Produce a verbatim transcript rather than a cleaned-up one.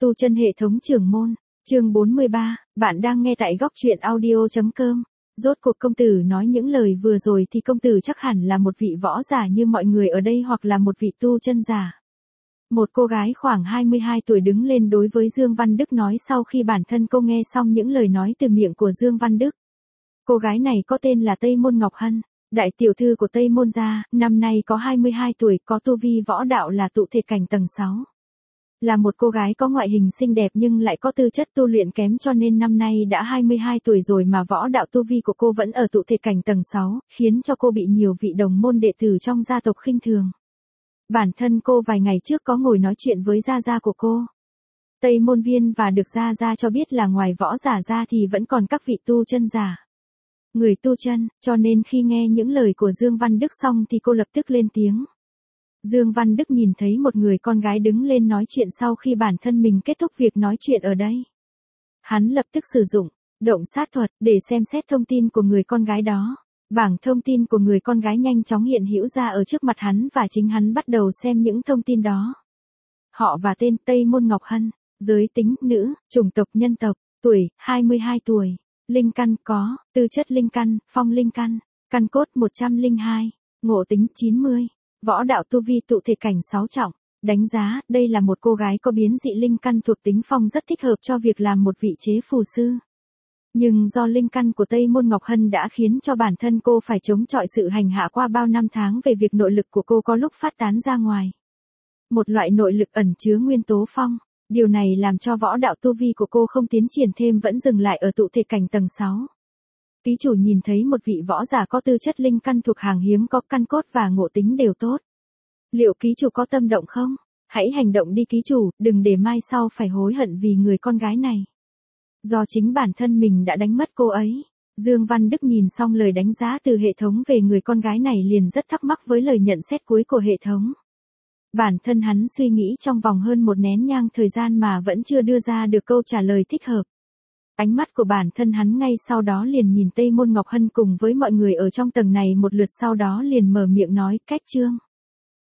Tu chân hệ thống trưởng môn, chương bốn mươi ba, bạn đang nghe tại góc truyện audio chấm com. Rốt cuộc công tử nói những lời vừa rồi thì công tử chắc hẳn là một vị võ giả như mọi người ở đây hoặc là một vị tu chân giả. Một cô gái khoảng hai mươi hai tuổi đứng lên đối với Dương Văn Đức nói sau khi bản thân cô nghe xong những lời nói từ miệng của Dương Văn Đức. Cô gái này có tên là Tây Môn Ngọc Hân, đại tiểu thư của Tây Môn gia, năm nay có hai mươi hai tuổi, có tu vi võ đạo là tụ thể cảnh tầng sáu. Là một cô gái có ngoại hình xinh đẹp nhưng lại có tư chất tu luyện kém cho nên năm nay đã hai mươi hai tuổi rồi mà võ đạo tu vi của cô vẫn ở tụ thể cảnh tầng sáu, khiến cho cô bị nhiều vị đồng môn đệ tử trong gia tộc khinh thường. Bản thân cô vài ngày trước có ngồi nói chuyện với gia gia của cô. Tây Môn Viên và được gia gia cho biết là ngoài võ giả ra thì vẫn còn các vị tu chân giả. Người tu chân, cho nên khi nghe những lời của Dương Văn Đức xong thì cô lập tức lên tiếng. Dương Văn Đức nhìn thấy một người con gái đứng lên nói chuyện sau khi bản thân mình kết thúc việc nói chuyện ở đây. Hắn lập tức sử dụng động sát thuật để xem xét thông tin của người con gái đó. Bảng thông tin của người con gái nhanh chóng hiện hữu ra ở trước mặt hắn và chính hắn bắt đầu xem những thông tin đó. Họ và tên Tây Môn Ngọc Hân, giới tính nữ, chủng tộc nhân tộc, tuổi hai mươi hai tuổi, linh căn có, tư chất linh căn, phong linh căn, căn cốt một trăm lẻ hai, ngộ tính chín mươi. Võ đạo tu vi tụ thể cảnh sáu trọng, đánh giá đây là một cô gái có biến dị linh căn thuộc tính phong rất thích hợp cho việc làm một vị chế phù sư. Nhưng do linh căn của Tây Môn Ngọc Hân đã khiến cho bản thân cô phải chống chọi sự hành hạ qua bao năm tháng về việc nội lực của cô có lúc phát tán ra ngoài. Một loại nội lực ẩn chứa nguyên tố phong, điều này làm cho võ đạo tu vi của cô không tiến triển thêm vẫn dừng lại ở tụ thể cảnh tầng sáu. Ký chủ nhìn thấy một vị võ giả có tư chất linh căn thuộc hàng hiếm có căn cốt và ngộ tính đều tốt. Liệu ký chủ có tâm động không? Hãy hành động đi ký chủ, đừng để mai sau phải hối hận vì người con gái này. Do chính bản thân mình đã đánh mất cô ấy. Dương Văn Đức nhìn xong lời đánh giá từ hệ thống về người con gái này liền rất thắc mắc với lời nhận xét cuối của hệ thống. Bản thân hắn suy nghĩ trong vòng hơn một nén nhang thời gian mà vẫn chưa đưa ra được câu trả lời thích hợp. Ánh mắt của bản thân hắn ngay sau đó liền nhìn Tây Môn Ngọc Hân cùng với mọi người ở trong tầng này một lượt sau đó liền mở miệng nói, cách chương.